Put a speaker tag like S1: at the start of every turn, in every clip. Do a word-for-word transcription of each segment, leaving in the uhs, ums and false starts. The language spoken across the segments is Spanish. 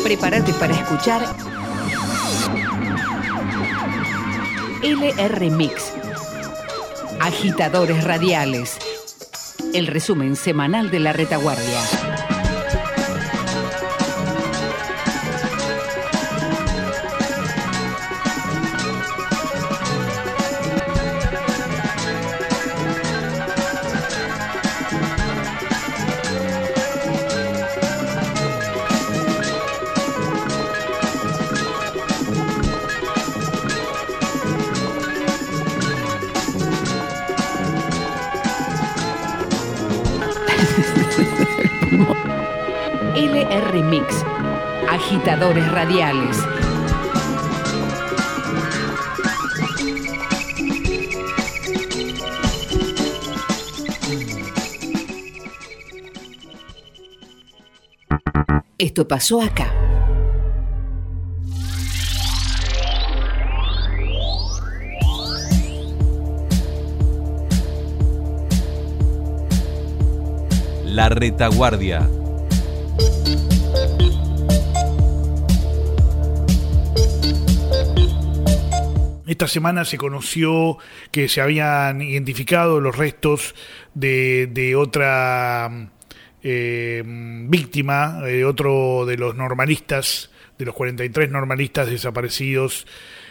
S1: Prepárate para escuchar L R Mix, Agitadores Radiales, el resumen semanal de La Retaguardia. L R Mix, Agitadores Radiales. Esto pasó acá.
S2: La Retaguardia.
S3: Esta semana se conoció que se habían identificado los restos de, de otra eh, víctima, de otro de los normalistas, de los cuarenta y tres normalistas desaparecidos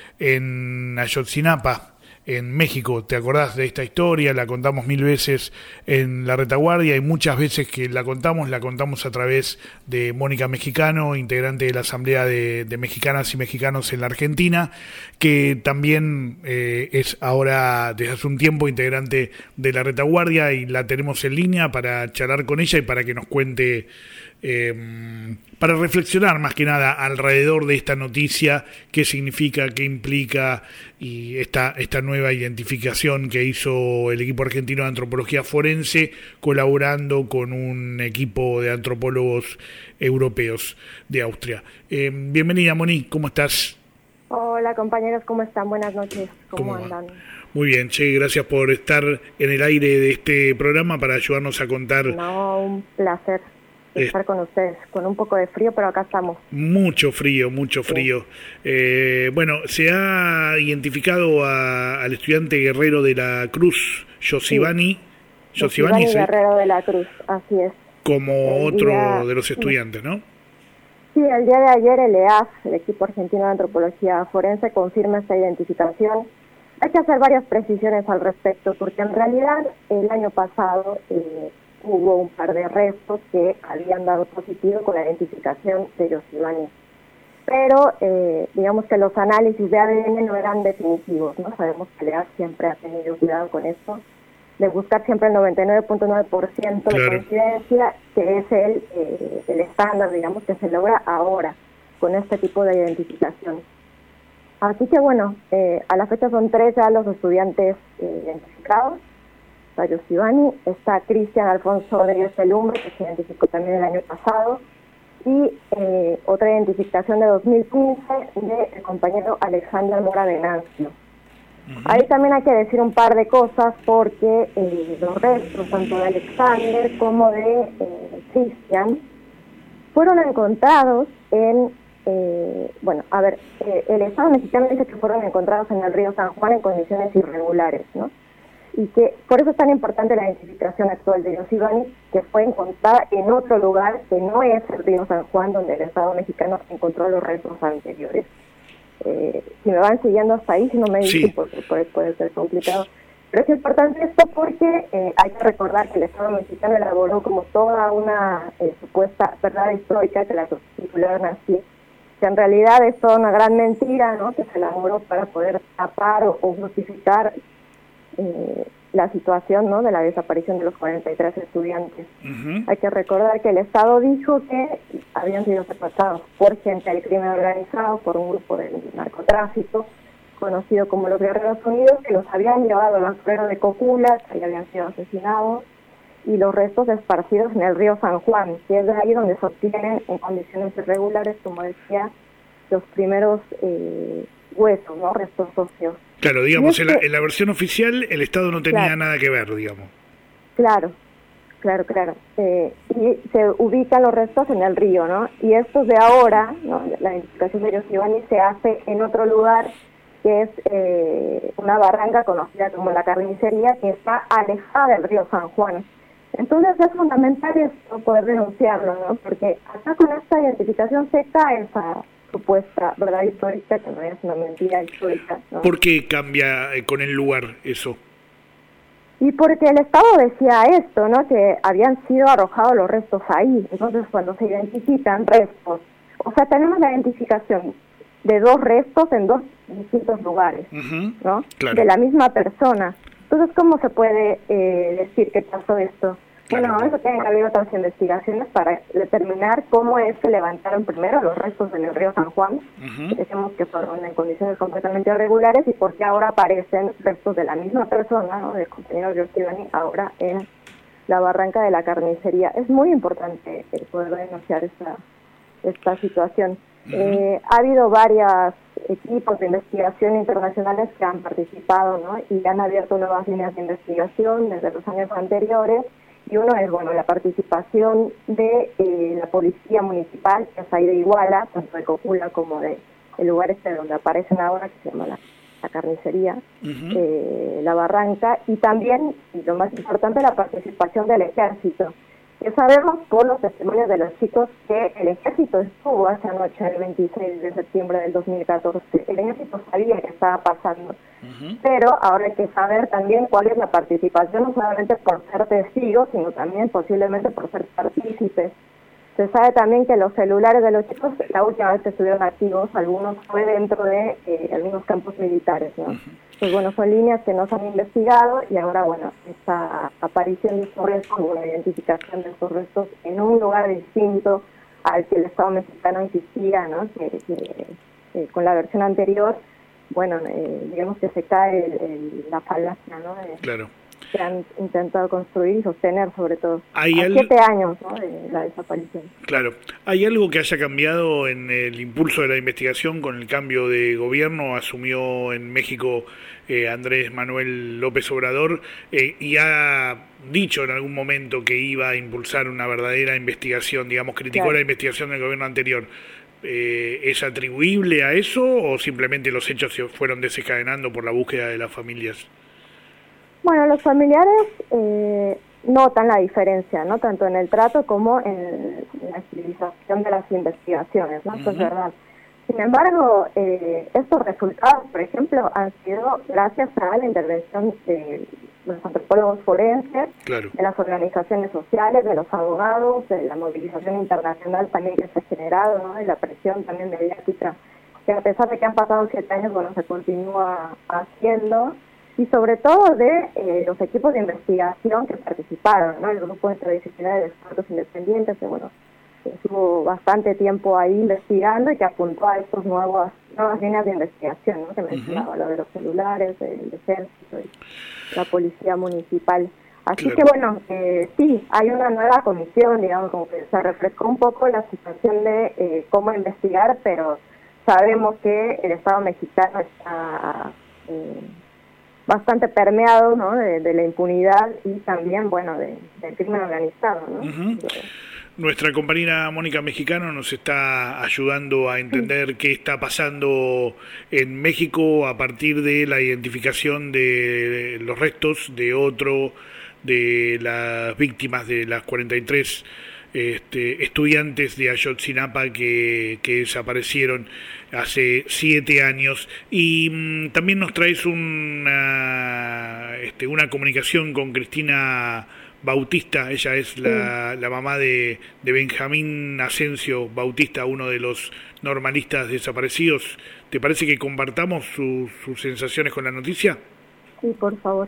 S3: en Ayotzinapa, en México. ¿Te acordás de esta historia? La contamos mil veces en La Retaguardia y muchas veces que la contamos, la contamos a través de Mónica Mexicano, integrante de la Asamblea de, de Mexicanas y Mexicanos en la Argentina, que también eh, es ahora, desde hace un tiempo, integrante de La Retaguardia, y la tenemos en línea para charlar con ella y para que nos cuente, eh, para reflexionar más que nada alrededor de esta noticia, qué significa, qué implica, y esta, esta nueva identificación que hizo el equipo argentino de antropología forense colaborando con un equipo de antropólogos europeos de Austria. Eh, bienvenida, Moni, ¿cómo estás?
S4: Hola compañeros, ¿cómo están? Buenas noches, ¿cómo, ¿Cómo andan?
S3: Muy bien, che, gracias por estar en el aire de este programa para ayudarnos a contar.
S4: No, un placer estar eh, con ustedes, con un poco de frío, pero acá estamos.
S3: Mucho frío, mucho frío. Sí. Eh, bueno, se ha identificado a, al estudiante Guerrero de la Cruz, Yossivani,
S4: sí. Yossivani ¿sí? Guerrero de la Cruz, así es.
S3: Como el otro día, de los estudiantes, sí. ¿no?
S4: Sí, el día de ayer el E A F, el equipo argentino de antropología forense, confirma esta identificación. Hay que hacer varias precisiones al respecto, porque en realidad el año pasado eh, hubo un par de restos que habían dado positivo con la identificación de Yossivani. Pero eh, digamos que los análisis de A D N no eran definitivos, ¿no? Sabemos que el E A F siempre ha tenido cuidado con esto, de buscar siempre el noventa y nueve punto nueve por ciento de claro. coincidencia, que es el, eh, el estándar, digamos, que se logra ahora con este tipo de identificación. Así que bueno, eh, a la fecha son tres ya los estudiantes eh, identificados. Está Yossivani, está Cristian Alfonso Rodríguez Pelumbre, que se identificó también el año pasado, y eh, otra identificación de dos mil quince del compañero Alexander Mora Venancio. Uh-huh. Ahí también hay que decir un par de cosas porque eh, los restos, tanto de Alexander como de eh, Cristian, fueron encontrados en, eh, bueno, a ver, eh, el Estado mexicano dice que fueron encontrados en el río San Juan en condiciones irregulares, ¿no? Y que por eso es tan importante la identificación actual de Yossivani, que fue encontrada en otro lugar que no es el río San Juan, donde el Estado mexicano encontró los restos anteriores. Eh, si me van siguiendo hasta ahí, si no me dicen, sí. porque puede, puede ser complicado. Pero es importante esto porque eh, hay que recordar que el Estado mexicano elaboró como toda una eh, supuesta verdad histórica, que la titularon así, que en realidad es toda una gran mentira, ¿no? Que se elaboró para poder tapar o, o justificar eh, la situación, ¿no? De la desaparición de los cuarenta y tres estudiantes. Uh-huh. Hay que recordar que el Estado dijo que habían sido secuestrados por gente del crimen organizado, por un grupo de narcotráfico conocido como los Guerreros Unidos, que los habían llevado al basurero de Cocula, que habían sido asesinados, y los restos esparcidos en el río San Juan, que es de ahí donde se obtienen en condiciones irregulares, como decía, los primeros eh, huesos, ¿no? Restos óseos.
S3: Claro, digamos, en la, en la versión oficial el Estado no tenía claro, nada que ver, digamos.
S4: Claro. Claro, claro. Eh, y se ubican los restos en el río, ¿no? Y estos de ahora, ¿no? La identificación de Giovanni se hace en otro lugar que es eh, una barranca conocida como la Carnicería, que está alejada del río San Juan. Entonces es fundamental esto, poder denunciarlo, ¿no? Porque acá con esta identificación se cae esa supuesta verdad histórica, que no es una mentira histórica, ¿no?
S3: ¿Por qué cambia eh, con el lugar eso?
S4: Y porque el Estado decía esto, ¿no? Que habían sido arrojados los restos ahí. Entonces, cuando se identifican restos, o sea, tenemos la identificación de dos restos en dos distintos lugares, uh-huh. ¿no? Claro. De la misma persona. Entonces, ¿cómo se puede eh, decir que pasó esto? Claro. Bueno, eso tienen que haber otras investigaciones para determinar cómo es que levantaron primero los restos en el río San Juan, uh-huh. decimos que fueron en condiciones completamente irregulares, y por qué ahora aparecen restos de la misma persona, ¿no? Del compañero Giovanni, ahora en la barranca de la Carnicería. Es muy importante eh, poder denunciar esta, esta situación. Uh-huh. Eh, ha habido varios equipos de investigación internacionales que han participado, ¿no? Y han abierto nuevas líneas de investigación desde los años anteriores. Y uno es, bueno, la participación de eh, la Policía Municipal, que es ahí de Iguala, tanto de Cocula como de el lugar este donde aparecen ahora, que se llama la, la Carnicería, uh-huh. eh, la Barranca, y también, y lo más importante, la participación del Ejército. Que sabemos por los testimonios de los chicos que el Ejército estuvo esa noche, el veintiséis de septiembre del dos mil catorce. El Ejército sabía que estaba pasando. Uh-huh. Pero ahora hay que saber también cuál es la participación, no solamente por ser testigos, sino también posiblemente por ser partícipes. Se sabe también que los celulares de los chicos, la última vez que estuvieron activos, algunos fue dentro de eh, algunos campos militares, ¿no? Uh-huh. Pues bueno, son líneas que no se han investigado, y ahora, bueno, esta aparición de estos restos, o la identificación de estos restos en un lugar distinto al que el Estado mexicano insistía, ¿no? Que, que eh, con la versión anterior, bueno, eh, digamos que se cae el, el, la falacia, ¿no? De,
S3: claro.
S4: Que han intentado construir y sostener, sobre todo.
S3: Hay
S4: a
S3: al...
S4: siete años, ¿no?, de la desaparición.
S3: Claro. ¿Hay algo que haya cambiado en el impulso de la investigación con el cambio de gobierno? Asumió en México eh, Andrés Manuel López Obrador eh, y ha dicho en algún momento que iba a impulsar una verdadera investigación, digamos, criticó claro. la investigación del gobierno anterior. Eh, ¿Es atribuible a eso o simplemente los hechos se fueron desencadenando por la búsqueda de las familias?
S4: Bueno, los familiares eh, notan la diferencia, ¿no? Tanto en el trato como en la agilización de las investigaciones, ¿no? Uh-huh. Eso es verdad. Sin embargo, eh, estos resultados, por ejemplo, han sido gracias a la intervención de los antropólogos forenses, claro. de las organizaciones sociales, de los abogados, de la movilización internacional también que se ha generado, ¿no? Y la presión también mediática, que a pesar de que han pasado siete años, bueno, se continúa haciendo. Y sobre todo de eh, los equipos de investigación que participaron, ¿no? El grupo interdisciplinario de expertos independientes, que bueno, que estuvo bastante tiempo ahí investigando y que apuntó a estas nuevas, nuevas líneas de investigación, ¿no? Que mencionaba, uh-huh. lo de los celulares, el ejército y la policía municipal. Así claro. que bueno, eh, sí, hay una nueva comisión, digamos, como que se refrescó un poco la situación de eh, cómo investigar, pero sabemos que el Estado mexicano está Eh, bastante permeado, ¿no? de, de la impunidad y también, bueno, de, del crimen organizado, ¿no?
S3: Uh-huh. Nuestra compañera Mónica Mexicano nos está ayudando a entender sí. qué está pasando en México a partir de la identificación de los restos de otro de las víctimas de las cuarenta y tres Este, estudiantes de Ayotzinapa que, que desaparecieron hace siete años. Y mmm, también nos traes una, este, una comunicación con Cristina Bautista. Ella es la, sí. la mamá de, de Benjamín Asensio Bautista, uno de los normalistas desaparecidos. ¿Te parece que compartamos su, sus sensaciones con la noticia?
S4: Sí, por favor.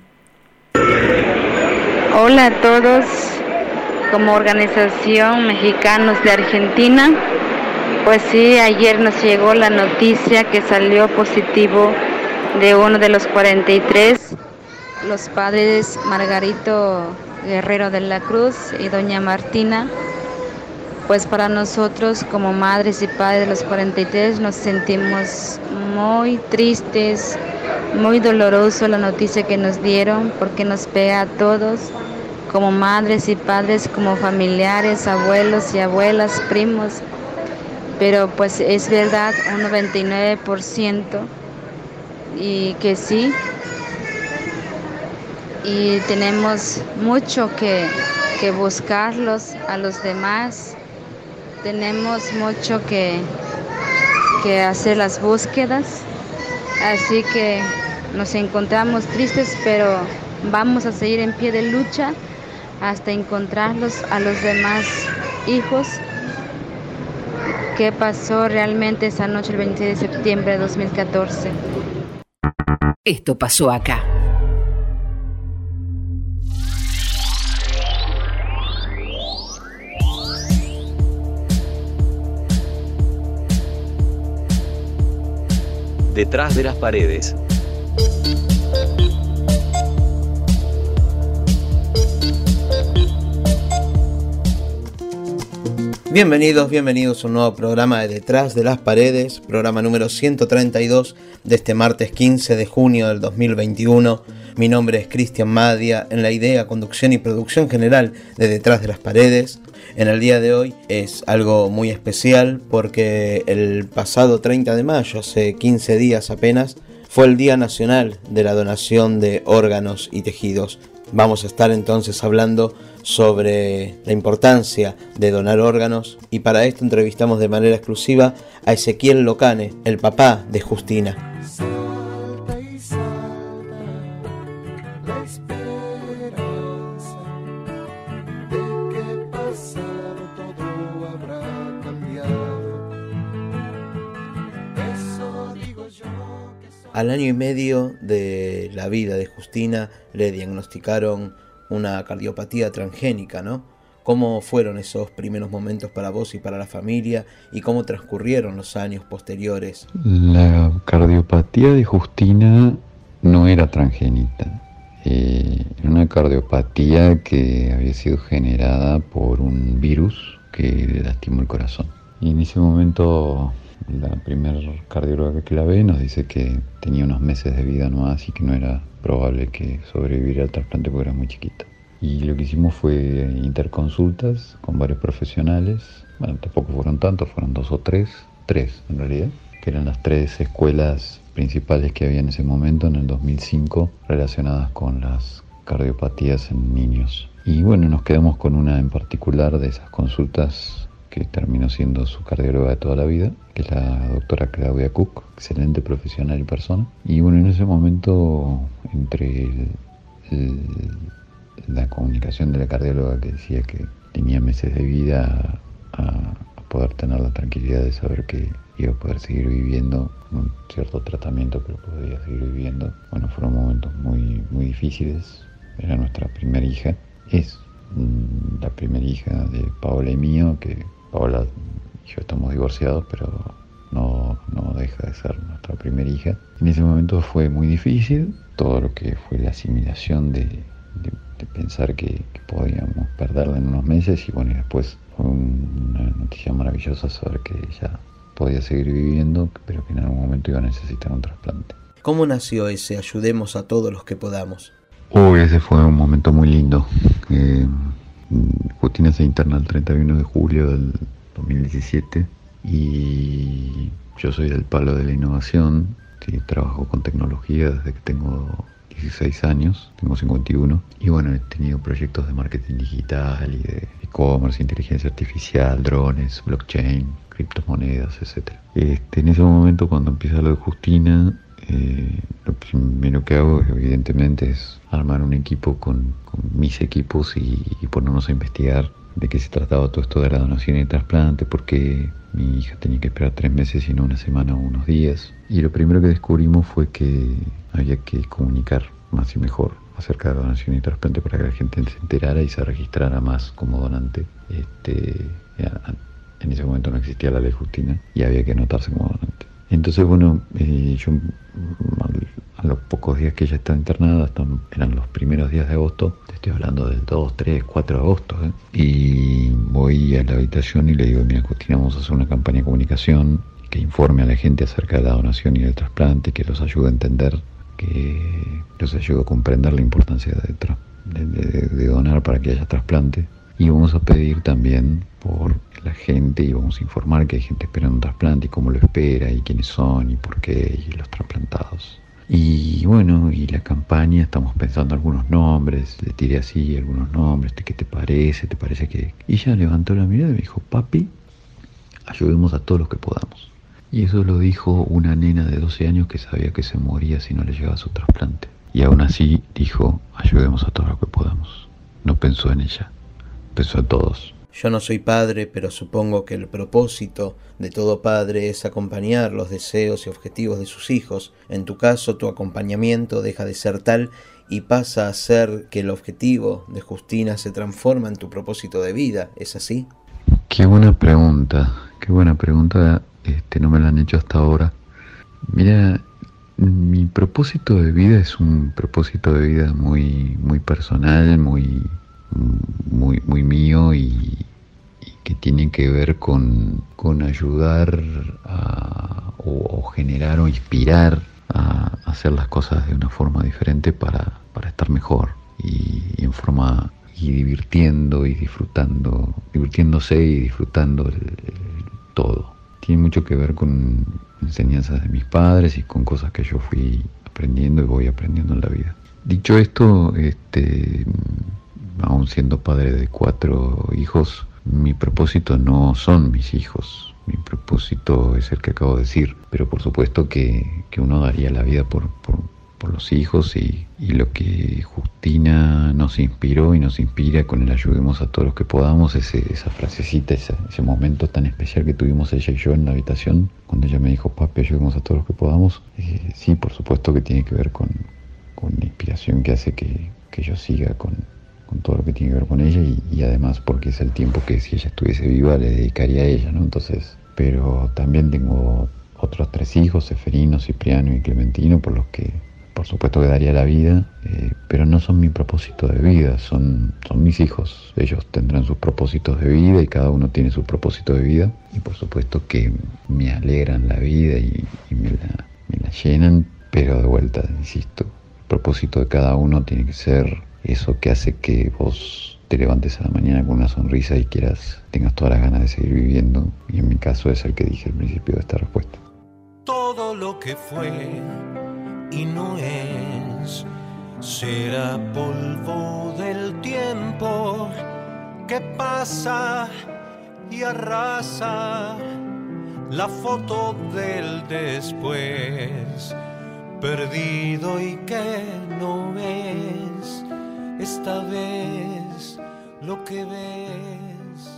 S5: Hola a todos. Como organización Mexicanos de Argentina, pues sí, ayer nos llegó la noticia que salió positivo de uno de los cuarenta y tres, los padres Margarito Guerrero de la Cruz y doña Martina. Pues para nosotros como madres y padres de los cuarenta y tres nos sentimos muy tristes, muy doloroso la noticia que nos dieron, porque nos pega a todos. como madres y padres, como familiares, abuelos y abuelas, primos, pero pues es verdad, un noventa y nueve por ciento, y que sí, y tenemos mucho que, que buscarlos a los demás, tenemos mucho que, que hacer las búsquedas, así que nos encontramos tristes, pero vamos a seguir en pie de lucha hasta encontrarlos a los demás hijos. ¿Qué pasó realmente esa noche, el veintiséis de septiembre de dos mil catorce?
S1: Esto pasó acá.
S2: Detrás de las paredes.
S6: Bienvenidos, bienvenidos a un nuevo programa de Detrás de las Paredes, programa número ciento treinta y dos de este martes quince de junio del dos mil veintiuno. Mi nombre es Cristian Madia, en la idea, conducción y producción general de Detrás de las Paredes. En el día de hoy es algo muy especial porque el pasado treinta de mayo, hace quince días apenas, fue el Día Nacional de la Donación de Órganos y Tejidos. Vamos a estar entonces hablando sobre la importancia de donar órganos y para esto entrevistamos de manera exclusiva a Ezequiel Locane, el papá de Justina.
S7: Salta y salta la esperanza de que pasado todo habrá cambiado. Eso digo yo que soy...
S6: Al año y medio de la vida de Justina le diagnosticaron una cardiopatía transgénica, ¿no? ¿Cómo fueron esos primeros momentos para vos y para la familia y cómo transcurrieron los años posteriores?
S8: La cardiopatía de Justina no era transgénica, eh, era una cardiopatía que había sido generada por un virus que le lastimó el corazón. Y en ese momento la primera cardióloga que la ve nos dice que tenía unos meses de vida nomás y que no era probable que sobreviviera al trasplante porque era muy chiquita. Y lo que hicimos fue interconsultas con varios profesionales. Bueno, tampoco fueron tantos, fueron dos o tres, tres en realidad, que eran las tres escuelas principales que había en ese momento, en el dos mil cinco, relacionadas con las cardiopatías en niños. Y bueno, nos quedamos con una en particular de esas consultas que terminó siendo su cardióloga de toda la vida, que es la doctora Claudia Cook, excelente profesional y persona. Y bueno, en ese momento, entre el, el, la comunicación de la cardióloga que decía que tenía meses de vida, a, a poder tener la tranquilidad de saber que iba a poder seguir viviendo con un cierto tratamiento, pero podría seguir viviendo. Bueno, fueron momentos muy, muy difíciles. Era nuestra primera hija. Es mmm, la primera hija de Paola y mío, que Paola y yo estamos divorciados, pero no, no deja de ser nuestra primera hija. En ese momento fue muy difícil, todo lo que fue la asimilación de, de, de pensar que, que podíamos perderla en unos meses, y bueno, y después fue una noticia maravillosa saber que ella podía seguir viviendo, pero que en algún momento iba a necesitar un trasplante.
S6: ¿Cómo nació ese Ayudemos a todos los que podamos?
S8: Oh, ese fue un momento muy lindo. Eh, Justina se interna el treinta y uno de julio del dos mil diecisiete y yo soy del palo de la innovación. Sí, trabajo con tecnología desde que tengo dieciséis años, tengo cincuenta y uno, y bueno, he tenido proyectos de marketing digital y de e-commerce, inteligencia artificial, drones, blockchain, criptomonedas, etcétera. Este, en ese momento, cuando empieza lo de Justina, eh, lo primero que hago evidentemente es armar un equipo con, con mis equipos y, y ponernos a investigar de qué se trataba todo esto de la donación y el trasplante, porque mi hija tenía que esperar tres meses y no una semana o unos días. Y lo primero que descubrimos fue que había que comunicar más y mejor acerca de la donación y trasplante para que la gente se enterara y se registrara más como donante. Este, en ese momento no existía la ley Justina y había que anotarse como donante. Entonces, bueno, eh, yo a los pocos días que ella estaba internada, hasta eran los primeros días de agosto, te estoy hablando del dos, tres, cuatro de agosto, ¿eh? Y voy a la habitación y le digo, mira, Justina, vamos a hacer una campaña de comunicación que informe a la gente acerca de la donación y del trasplante, que los ayude a entender, que los ayude a comprender la importancia de, de, de, de donar para para que haya trasplante. Y vamos a pedir también por la gente y vamos a informar que hay gente esperando un trasplante y cómo lo espera y quiénes son y por qué y los trasplantados. Y bueno, y la campaña, estamos pensando algunos nombres, le tiré así algunos nombres, ¿qué te parece? ¿Te parece que...? Y ella levantó la mirada y me dijo, papi, ayudemos a todos los que podamos. Y eso lo dijo una nena de doce años que sabía que se moría si no le llegaba su trasplante. Y aún así dijo, ayudemos a todos los que podamos. No pensó en ella, pensó en todos.
S6: Yo no soy padre, pero supongo que el propósito de todo padre es acompañar los deseos y objetivos de sus hijos. En tu caso, tu acompañamiento deja de ser tal y pasa a ser que el objetivo de Justina se transforma en tu propósito de vida. ¿Es así?
S8: Qué buena pregunta, qué buena pregunta. Este, no me la han hecho hasta ahora. Mira, mi propósito de vida es un propósito de vida muy, muy personal, muy, muy, muy mío y, y que tiene que ver con, con ayudar a, o, o generar o inspirar a hacer las cosas de una forma diferente para, para estar mejor y, y en forma y divirtiendo y disfrutando, divirtiéndose y disfrutando el, el todo. Tiene mucho que ver con enseñanzas de mis padres y con cosas que yo fui aprendiendo y voy aprendiendo en la vida. Dicho esto, este, aún siendo padre de cuatro hijos, mi propósito no son mis hijos. Mi propósito es el que acabo de decir, pero por supuesto que, que uno daría la vida por, por, por los hijos y, y lo que Justina nos inspiró y nos inspira con el ayudemos a todos los que podamos, ese, esa frasecita, ese, ese momento tan especial que tuvimos ella y yo en la habitación, cuando ella me dijo, papi, ayudemos a todos los que podamos, eh, sí, por supuesto que tiene que ver con, con la inspiración que hace que, que yo siga con, con todo lo que tiene que ver con ella y, y además porque es el tiempo que si ella estuviese viva le dedicaría a ella, ¿no? Entonces, pero también tengo otros tres hijos, Seferino, Cipriano y Clementino, por los que por supuesto que daría la vida, eh, pero no son mi propósito de vida, son, son mis hijos. Ellos tendrán sus propósitos de vida y cada uno tiene su propósito de vida y por supuesto que me alegran la vida y, y me, la, me la llenan, pero de vuelta, insisto, el propósito de cada uno tiene que ser eso que hace que vos te levantes a la mañana con una sonrisa y quieras, tengas todas las ganas de seguir viviendo, y en mi caso es el que dije al principio de esta respuesta.
S7: Todo lo que fue y no es, será polvo del tiempo que pasa y arrasa la foto del después, perdido y que no es esta vez lo que ves.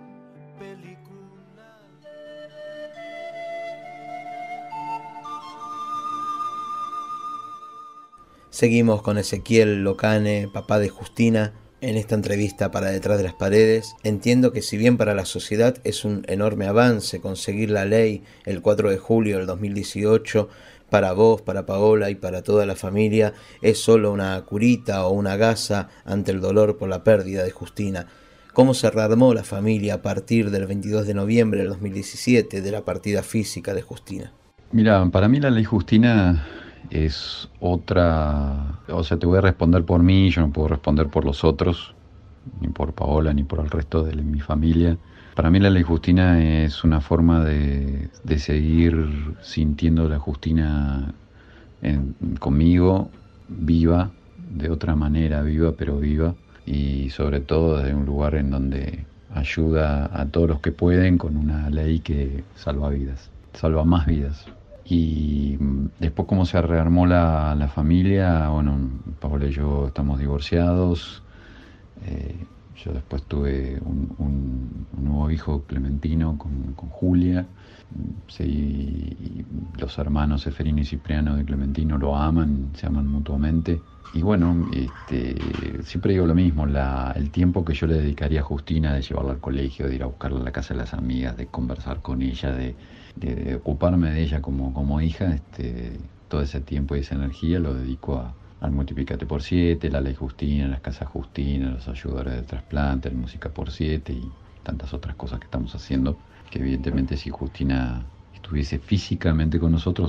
S6: Seguimos con Ezequiel Locane, papá de Justina, en esta entrevista para Detrás de las Paredes. Entiendo que si bien para la sociedad es un enorme avance conseguir la ley el cuatro de julio del dos mil dieciocho, para vos, para Paola y para toda la familia es solo una curita o una gasa ante el dolor por la pérdida de Justina. ¿Cómo se rearmó la familia a partir del veintidós de noviembre del dos mil diecisiete de la partida física de Justina?
S8: Mira, para mí la ley Justina es otra, o sea, te voy a responder por mí, yo no puedo responder por los otros, ni por Paola, ni por el resto de mi familia. Para mí la ley Justina es una forma de, de seguir sintiendo la Justina en, conmigo, viva, de otra manera, viva pero viva, y sobre todo desde un lugar en donde ayuda a todos los que pueden con una ley que salva vidas, salva más vidas. Y después cómo se rearmó la, la familia, bueno, Paola y yo estamos divorciados, eh, yo después tuve un, un, un nuevo hijo, Clementino, con, con Julia, sí, los hermanos Seferino y Cipriano de Clementino lo aman, se aman mutuamente. Y bueno, este, siempre digo lo mismo, la, el tiempo que yo le dedicaría a Justina de llevarla al colegio, de ir a buscarla a la casa de las amigas, de conversar con ella, de, de, de ocuparme de ella como, como hija, este, todo ese tiempo y esa energía lo dedico a, al Multiplicate por siete, la Ley Justina, las Casas Justina, los ayudadores de trasplante, el Música por siete y tantas otras cosas que estamos haciendo, que evidentemente si Justina estuviese físicamente con nosotros,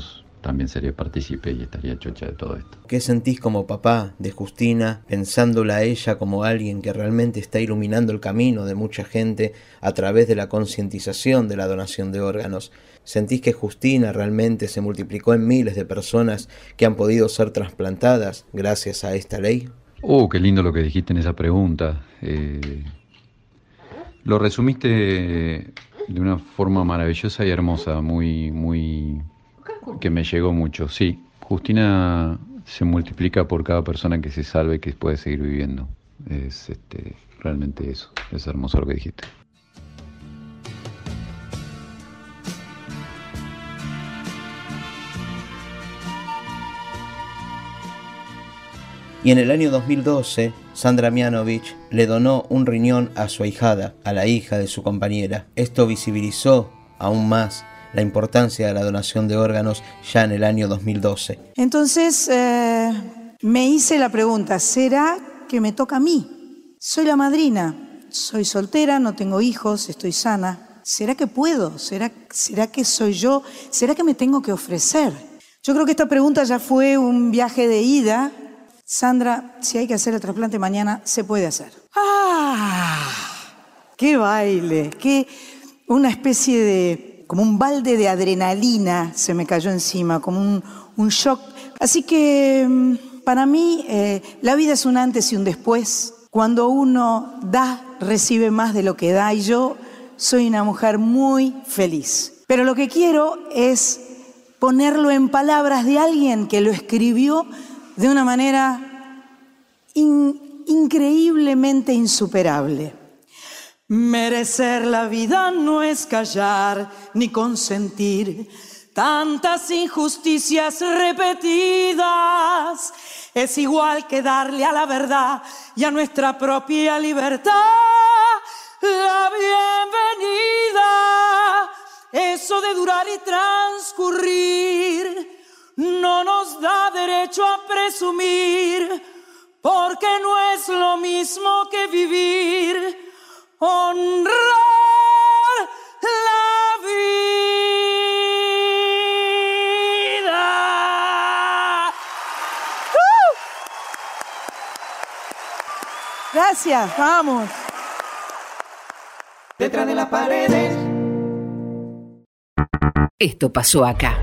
S8: también sería partícipe y estaría chocha de todo esto.
S6: ¿Qué sentís como papá de Justina, pensándola a ella como alguien que realmente está iluminando el camino de mucha gente a través de la concientización de la donación de órganos? ¿Sentís que Justina realmente se multiplicó en miles de personas que han podido ser trasplantadas gracias a esta ley?
S8: Oh, qué lindo lo que dijiste en esa pregunta. Eh, lo resumiste de una forma maravillosa y hermosa, muy, muy, que me llegó mucho. Sí, Justina se multiplica por cada persona que se salve, que puede seguir viviendo. Es este, realmente eso, es hermoso lo que dijiste.
S6: Y en el año dos mil doce, Sandra Mianovich le donó un riñón a su ahijada, a la hija de su compañera. Esto visibilizó aún más la importancia de la donación de órganos ya en el año dos mil doce.
S9: Entonces eh, me hice la pregunta, ¿será que me toca a mí? Soy la madrina, soy soltera, no tengo hijos, estoy sana. ¿Será que puedo? ¿Será, será que soy yo? ¿Será que me tengo que ofrecer? Yo creo que esta pregunta ya fue un viaje de ida. Sandra, si hay que hacer el trasplante mañana, se puede hacer. ¡Ah! ¡Qué baile! ¡Qué una especie de... como un balde de adrenalina se me cayó encima, como un, un shock. Así que para mí eh, la vida es un antes y un después. Cuando uno da, recibe más de lo que da, y yo soy una mujer muy feliz. Pero lo que quiero es ponerlo en palabras de alguien que lo escribió de una manera in, increíblemente insuperable. Merecer la vida no es callar ni consentir tantas injusticias repetidas. Es igual que darle a la verdad y a nuestra propia libertad la bienvenida. Eso de durar y transcurrir no nos da derecho a presumir, porque no es lo mismo que vivir, honrar la vida. ¡Uh! Gracias, vamos.
S10: Detrás de las paredes.
S1: Esto pasó acá.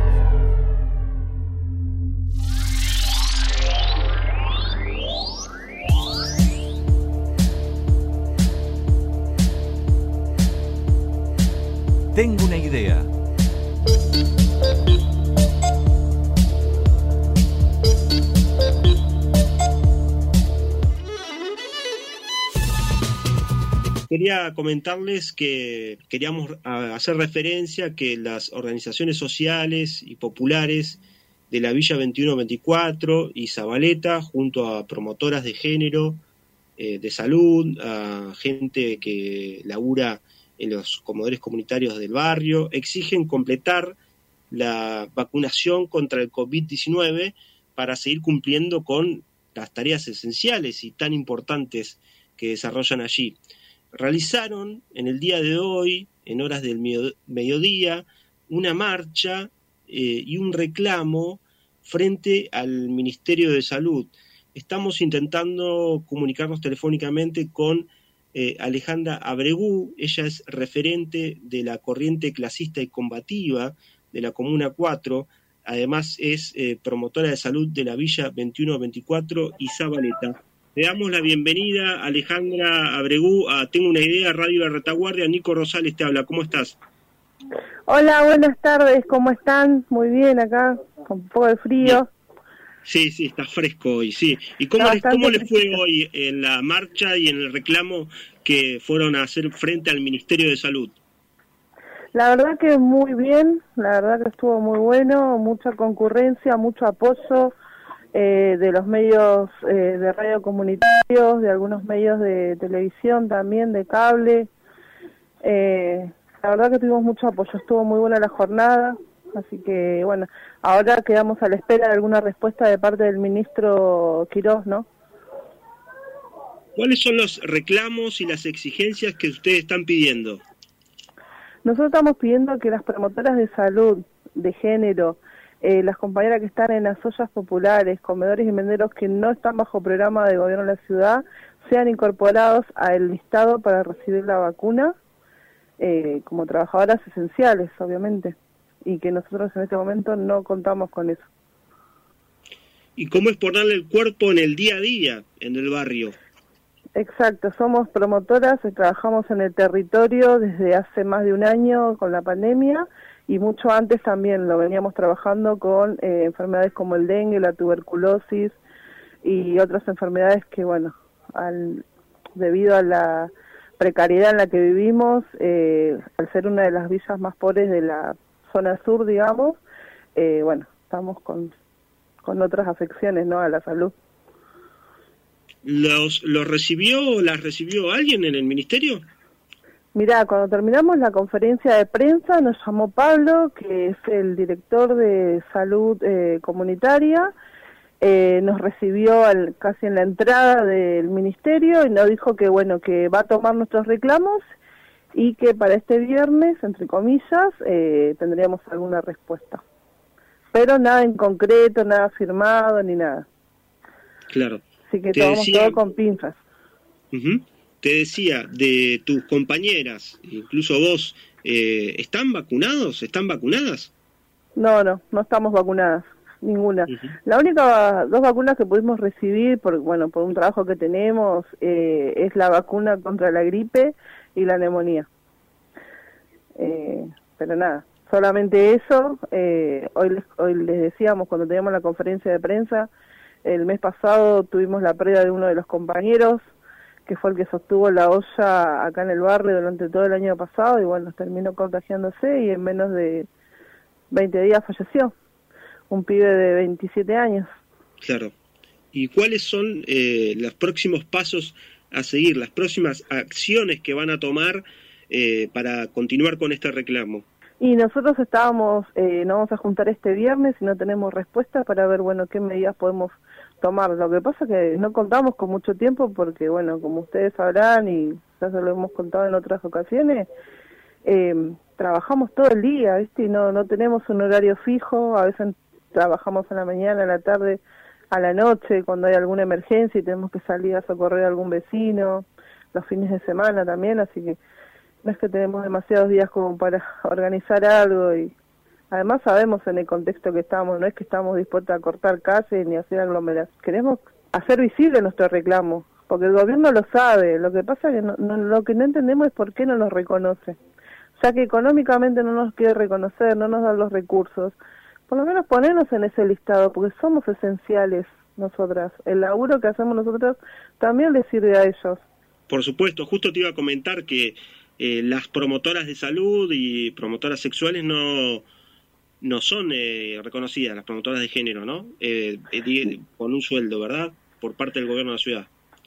S2: Tengo una idea.
S11: Quería comentarles que queríamos hacer referencia a que las organizaciones sociales y populares de la Villa veintiuno veinticuatro y Zabaleta, junto a promotoras de género, eh, de salud, a gente que labura en los comedores comunitarios del barrio, exigen completar la vacunación contra el covid diecinueve para seguir cumpliendo con las tareas esenciales y tan importantes que desarrollan allí. Realizaron en el día de hoy, en horas del mediodía, una marcha eh, y un reclamo frente al Ministerio de Salud. Estamos intentando comunicarnos telefónicamente con Eh, Alejandra Abregú. Ella es referente de la corriente clasista y combativa de la Comuna cuatro, además es eh, promotora de salud de la Villa veintiuno veinticuatro y Zabaleta. Le damos la bienvenida, Alejandra Abregú, a Tengo una idea, Radio La Retaguardia. Nico Rosales te habla, ¿cómo estás?
S12: Hola, buenas tardes, ¿cómo están? Muy bien acá, con un poco de frío.
S11: Sí, sí, está fresco hoy, sí. ¿Y cómo les, cómo les fue hoy en la marcha y en el reclamo que fueron a hacer frente al Ministerio de Salud?
S12: La verdad que muy bien, la verdad que estuvo muy bueno, mucha concurrencia, mucho apoyo eh, de los medios eh, de radio comunitarios, de algunos medios de televisión también, de cable. Eh, la verdad que tuvimos mucho apoyo, estuvo muy buena la jornada. Así que, bueno, ahora quedamos a la espera de alguna respuesta de parte del ministro Quirós, ¿no?
S11: ¿Cuáles son los reclamos y las exigencias que ustedes están pidiendo?
S12: Nosotros estamos pidiendo que las promotoras de salud, de género, eh, las compañeras que están en las ollas populares, comedores y merenderos que no están bajo programa de gobierno de la ciudad, sean incorporados al listado para recibir la vacuna eh, como trabajadoras esenciales, obviamente, y que nosotros en este momento no contamos con eso.
S11: ¿Y cómo es ponerle el cuerpo en el día a día, en el barrio?
S12: Exacto, somos promotoras, trabajamos en el territorio desde hace más de un año con la pandemia y mucho antes también lo veníamos trabajando con eh, enfermedades como el dengue, la tuberculosis y otras enfermedades que, bueno, al, debido a la precariedad en la que vivimos, eh, al ser una de las villas más pobres de la zona sur, digamos, eh, bueno, estamos con, con otras afecciones, ¿no?, a la salud.
S11: ¿Los, los recibió o las recibió alguien en el ministerio?
S12: Mirá, cuando terminamos la conferencia de prensa nos llamó Pablo, que es el director de salud eh, comunitaria, eh, nos recibió al, casi en la entrada del ministerio y nos dijo que bueno, que va a tomar nuestros reclamos y que para este viernes, entre comillas, eh, tendríamos alguna respuesta. Pero nada en concreto, nada firmado ni nada.
S11: Claro.
S12: Así que
S11: Te
S12: tomamos
S11: decía,
S12: todo con pinzas.
S11: Uh-huh. Te decía, de tus compañeras, incluso vos, eh, ¿están vacunados? ¿Están vacunadas?
S12: No, no, no estamos vacunadas, ninguna. Uh-huh. La única dos vacunas que pudimos recibir, por bueno, por un trabajo que tenemos, eh, es la vacuna contra la gripe y la neumonía. Eh, pero nada, solamente eso. Eh, hoy, les, hoy les decíamos, cuando teníamos la conferencia de prensa, el mes pasado tuvimos la pérdida de uno de los compañeros, que fue el que sostuvo la olla acá en el barrio durante todo el año pasado, y bueno, terminó contagiándose y en menos de veinte días falleció. Un pibe de veintisiete años.
S11: Claro. ¿Y cuáles son eh, los próximos pasos a seguir, las próximas acciones que van a tomar eh, para continuar con este reclamo?
S12: Y nosotros estábamos, eh, nos vamos a juntar este viernes y no tenemos respuesta para ver, bueno, qué medidas podemos tomar. Lo que pasa es que no contamos con mucho tiempo porque, bueno, como ustedes sabrán y ya se lo hemos contado en otras ocasiones, eh, trabajamos todo el día, ¿viste? Y no, no tenemos un horario fijo, a veces trabajamos a la mañana, a la tarde, a la noche, cuando hay alguna emergencia y tenemos que salir a socorrer a algún vecino, los fines de semana también, así que no es que tenemos demasiados días como para organizar algo y además sabemos en el contexto que estamos, no es que estamos dispuestos a cortar calles ni a hacer aglomeraciones, queremos hacer visible nuestro reclamo, porque el gobierno lo sabe, lo que pasa es que no, no, lo que no entendemos es por qué no nos reconoce, ya que económicamente no nos quiere reconocer, no nos dan los recursos, por lo menos ponernos en ese listado, porque somos esenciales nosotras, el laburo que hacemos nosotros también les sirve a ellos.
S11: Por supuesto, justo te iba a comentar que eh, las promotoras de salud y promotoras sexuales no no son eh, reconocidas, las promotoras de género, ¿no? Eh, eh, con un sueldo, ¿verdad? Por parte del gobierno de la ciudad.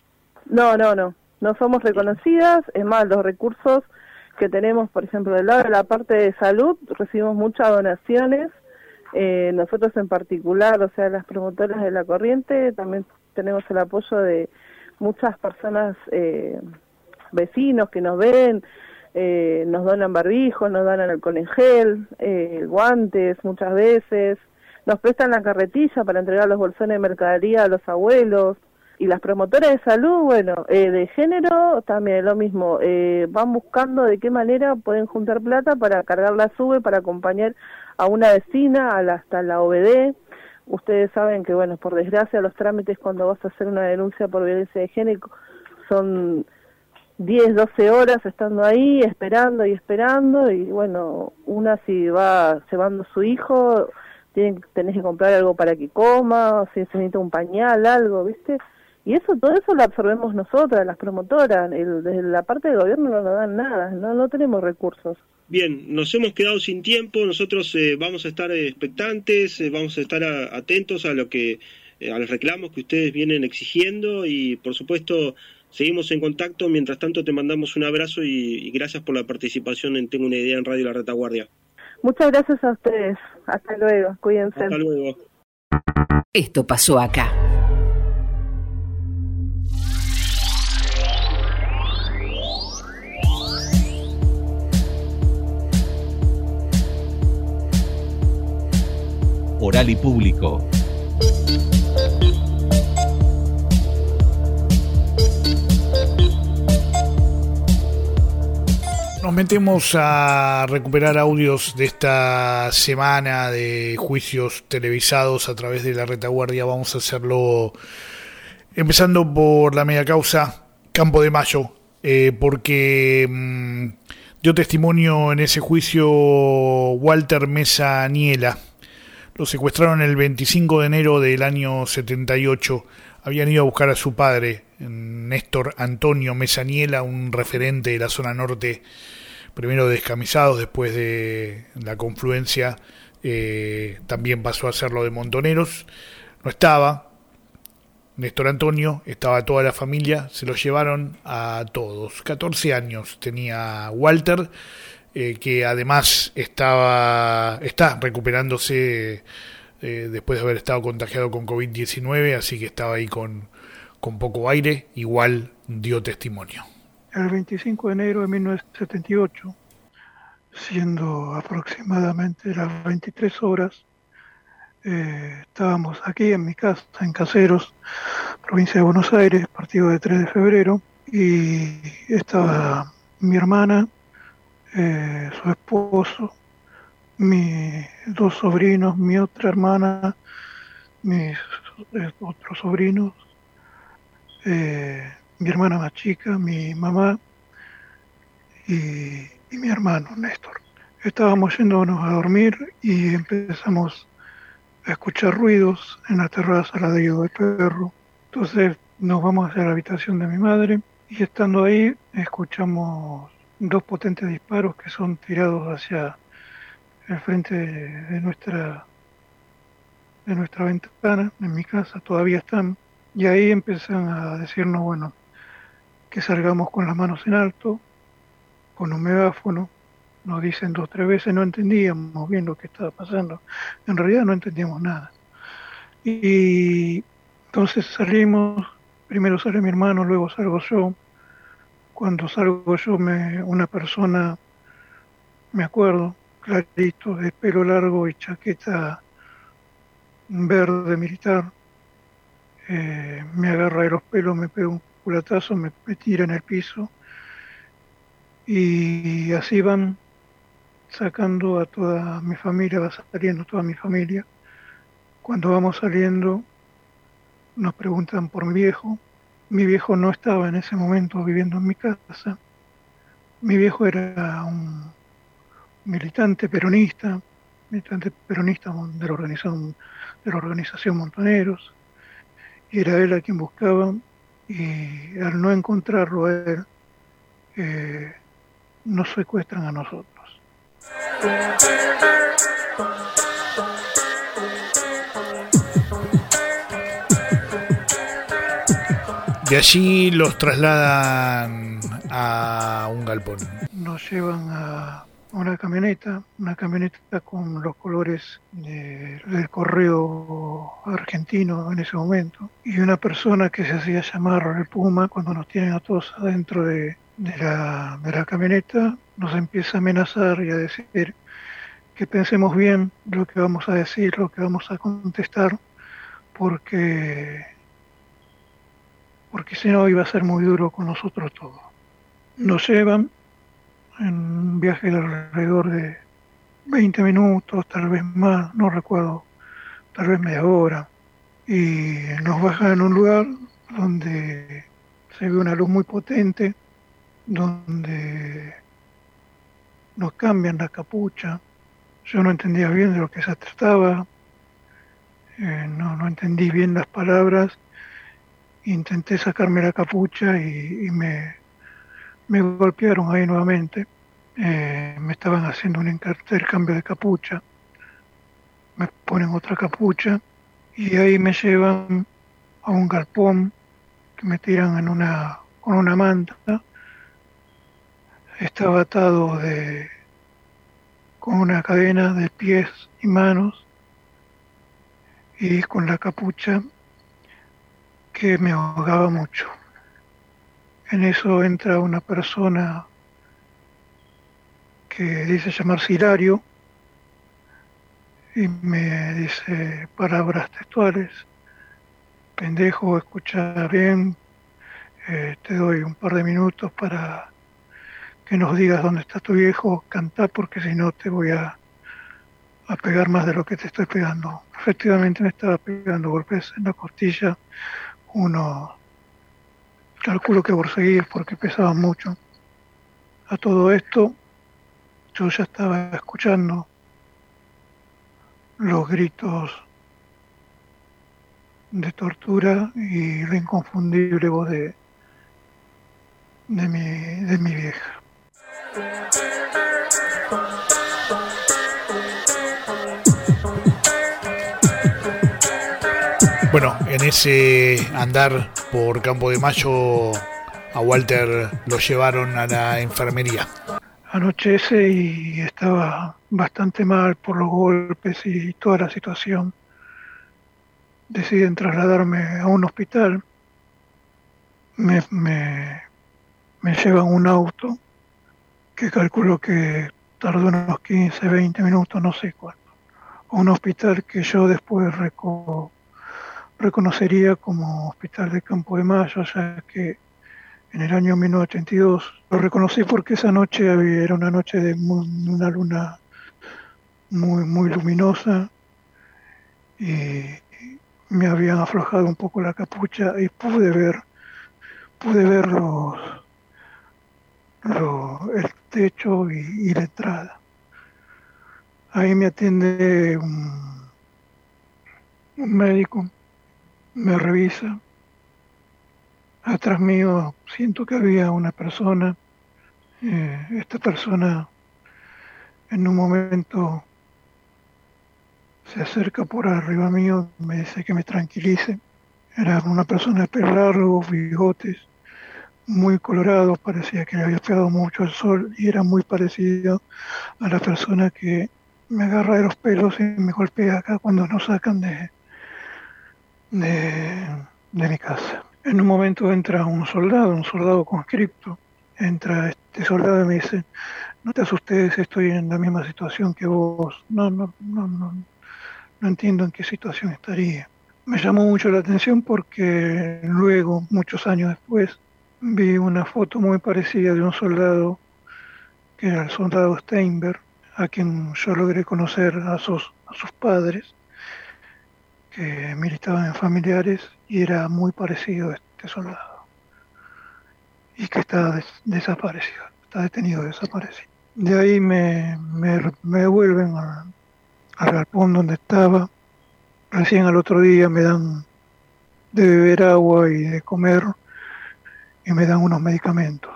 S12: No, no, no. No somos reconocidas. Es más, los recursos que tenemos, por ejemplo, del lado de la parte de salud, recibimos muchas donaciones. Eh, nosotros en particular, o sea, las promotoras de la corriente, también tenemos el apoyo de muchas personas, eh, vecinos que nos ven, eh, nos donan barbijos, nos donan alcohol en gel, eh, guantes muchas veces, nos prestan la carretilla para entregar los bolsones de mercadería a los abuelos. Y las promotoras de salud, bueno, eh, de género también es lo mismo, eh, van buscando de qué manera pueden juntar plata para cargar la sube, para acompañar a una vecina a la, hasta la O B D. Ustedes saben que, bueno, por desgracia los trámites cuando vas a hacer una denuncia por violencia de género son diez, doce horas estando ahí, esperando y esperando, y bueno, una si va llevando a su hijo, tiene, tenés que comprar algo para que coma, o si se necesita un pañal, algo, ¿viste? Y eso, todo eso lo absorbemos nosotras, las promotoras. El, desde la parte del gobierno no nos dan nada, no, no tenemos recursos.
S11: Bien, nos hemos quedado sin tiempo, nosotros eh, vamos a estar expectantes, eh, vamos a estar a, atentos a lo que, eh, a los reclamos que ustedes vienen exigiendo y por supuesto seguimos en contacto. Mientras tanto te mandamos un abrazo y, y gracias por la participación en Tengo una Idea en Radio La Retaguardia.
S12: Muchas gracias a ustedes, hasta luego, cuídense.
S11: Hasta luego.
S1: Esto pasó acá.
S2: oral y público.
S3: Nos metemos a recuperar audios de esta semana de juicios televisados a través de la retaguardia. Vamos a hacerlo empezando por la media causa Campo de Mayo, eh, porque mmm, dio testimonio en ese juicio Walter Mesa Niela. Lo secuestraron el veinticinco de enero del año setenta y ocho. Habían ido a buscar a su padre, Néstor Antonio Mesa Niela, un referente de la zona norte, primero de Descamisados, después de la confluencia, eh, también pasó a hacerlo de Montoneros. No estaba Néstor Antonio, estaba toda la familia, se los llevaron a todos. catorce años tenía Walter, eh, que además estaba está recuperándose eh, después de haber estado contagiado con covid diecinueve, así que estaba ahí con, con poco aire, igual dio testimonio.
S10: El veinticinco de enero de mil novecientos setenta y ocho, siendo aproximadamente las veintitrés horas, eh, estábamos aquí en mi casa, en Caseros, provincia de Buenos Aires, partido de tres de febrero, y estaba mi hermana, eh, su esposo, mis dos sobrinos, mi otra hermana, mis eh, otros sobrinos, eh, mi hermana más chica, mi mamá y, y mi hermano Néstor. Estábamos yéndonos a dormir y empezamos a escuchar ruidos en la terraza, ladrido del perro. Entonces nos vamos hacia la habitación de mi madre y estando ahí escuchamos dos potentes disparos que son tirados hacia el frente de, de nuestra de nuestra ventana, en mi casa, todavía están. Y ahí empiezan a decirnos, bueno, que salgamos con las manos en alto, con un megáfono. Nos dicen dos o tres veces, no entendíamos bien lo que estaba pasando. En realidad no entendíamos nada. Y entonces salimos, primero sale mi hermano, luego salgo yo. Cuando salgo yo, me, una persona, me acuerdo, clarito, de pelo largo y chaqueta verde militar, eh, me agarra de los pelos, me pega un culatazo, me, me tira en el piso y así van sacando a toda mi familia, va saliendo toda mi familia. Cuando vamos saliendo nos preguntan por mi viejo. Mi viejo no estaba en ese momento viviendo en mi casa. Mi viejo era un militante peronista, militante peronista de la organización, de la organización Montoneros, y era él a quien buscaban, y al no encontrarlo a él, eh, nos secuestran a nosotros.
S3: De allí los trasladan a un galpón.
S10: Nos llevan a una camioneta, una camioneta con los colores de, del correo argentino en ese momento, y una persona que se hacía llamar el Puma. Cuando nos tienen a todos adentro de, de, la, de la camioneta, nos empieza a amenazar y a decir que pensemos bien lo que vamos a decir, lo que vamos a contestar, porque, porque si no iba a ser muy duro con nosotros todos. Nos llevan en un viaje de alrededor de veinte minutos, tal vez más, no recuerdo, tal vez media hora, y nos bajan en un lugar donde se ve una luz muy potente, donde nos cambian la capucha. Yo no entendía bien de lo que se trataba, eh, no, no entendí bien las palabras, intenté sacarme la capucha y, y me, me golpearon ahí nuevamente. Eh, me estaban haciendo un intercambio de capucha, me ponen otra capucha y ahí me llevan a un galpón que me tiran en una, con una manta. Estaba atado de, con una cadena de pies y manos y con la capucha que me ahogaba mucho. En eso entra una persona que dice llamarse Hilario, y me dice palabras textuales: pendejo, escucha bien, eh, te doy un par de minutos para que nos digas dónde está tu viejo, cantá, porque si no te voy a, a pegar más de lo que te estoy pegando. Efectivamente me estaba pegando golpes en la costilla, uno, calculo que por seguir, porque pesaba mucho. A todo esto, yo ya estaba escuchando los gritos de tortura y la inconfundible voz de, de, mi, de mi vieja.
S3: Bueno, en ese andar por Campo de Mayo a Walter lo llevaron a la enfermería.
S10: Anochece y estaba bastante mal por los golpes y toda la situación. Deciden trasladarme a un hospital. Me, me, me llevan un auto que calculo que tardó unos quince, veinte minutos, no sé cuánto. A un hospital que yo después reco, reconocería como Hospital de Campo de Mayo, ya que en el año mil novecientos ochenta y dos lo reconocí porque esa noche había, era una noche de muy, una luna muy, muy luminosa y me habían aflojado un poco la capucha y pude ver, pude ver los, los, el techo y, y la entrada. Ahí me atiende un, un médico, me revisa. Atrás mío siento que había una persona. Eh, esta persona en un momento se acerca por arriba mío, me dice que me tranquilice. Era una persona de pelo largo, bigotes, muy colorado, parecía que le había pegado mucho el sol y era muy parecido a la persona que me agarra de los pelos y me golpea acá cuando nos sacan de, de, de mi casa. En un momento entra un soldado, un soldado conscripto, entra este soldado y me dice: no te asustes, estoy en la misma situación que vos. No, no, no, no, no entiendo en qué situación estaría. Me llamó mucho la atención porque luego, muchos años después, vi una foto muy parecida de un soldado, que era el soldado Steinberg, a quien yo logré conocer a sus, a sus padres, que militaban en Familiares, y era muy parecido a este soldado, y que está des- desaparecido, está detenido desaparecido. De ahí me, me, me devuelven a, al galpón donde estaba. Recién al otro día me dan de beber agua y de comer, y me dan unos medicamentos.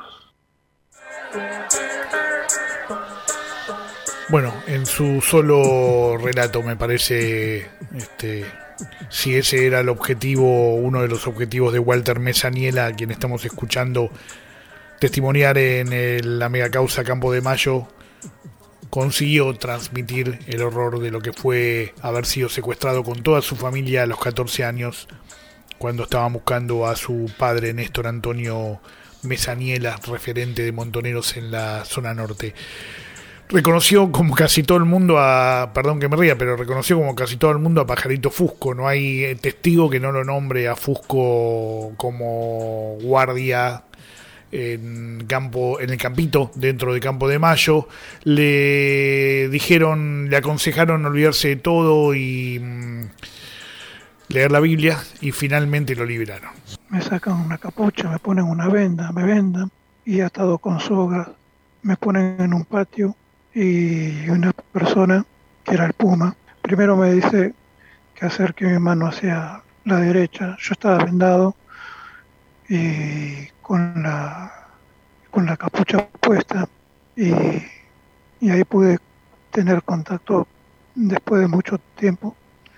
S3: Bueno, en su solo relato me parece, este, si ese era el objetivo, uno de los objetivos de Walter Mesaniela, a quien estamos escuchando testimoniar en el, la megacausa Campo de Mayo, consiguió transmitir el horror de lo que fue haber sido secuestrado con toda su familia a los catorce años, cuando estaban buscando a su padre Néstor Antonio Mesaniela, referente de montoneros en la zona norte. Reconoció como casi todo el mundo a, perdón que me ría, pero reconoció como casi todo el mundo a Pajarito Fusco. No hay testigo que no lo nombre a Fusco como guardia en campo, en el campito dentro de Campo de Mayo. Le dijeron, le aconsejaron olvidarse de todo y mmm, leer la Biblia, y finalmente lo liberaron.
S10: Me sacan una capucha, me ponen una venda, me vendan, y atado con sogas, me ponen en un patio, y una persona, que era el Puma, primero me dice que acerque mi mano hacia la derecha. Yo estaba vendado y con la, con la capucha puesta, y, y ahí pude tener contacto después de mucho tiempo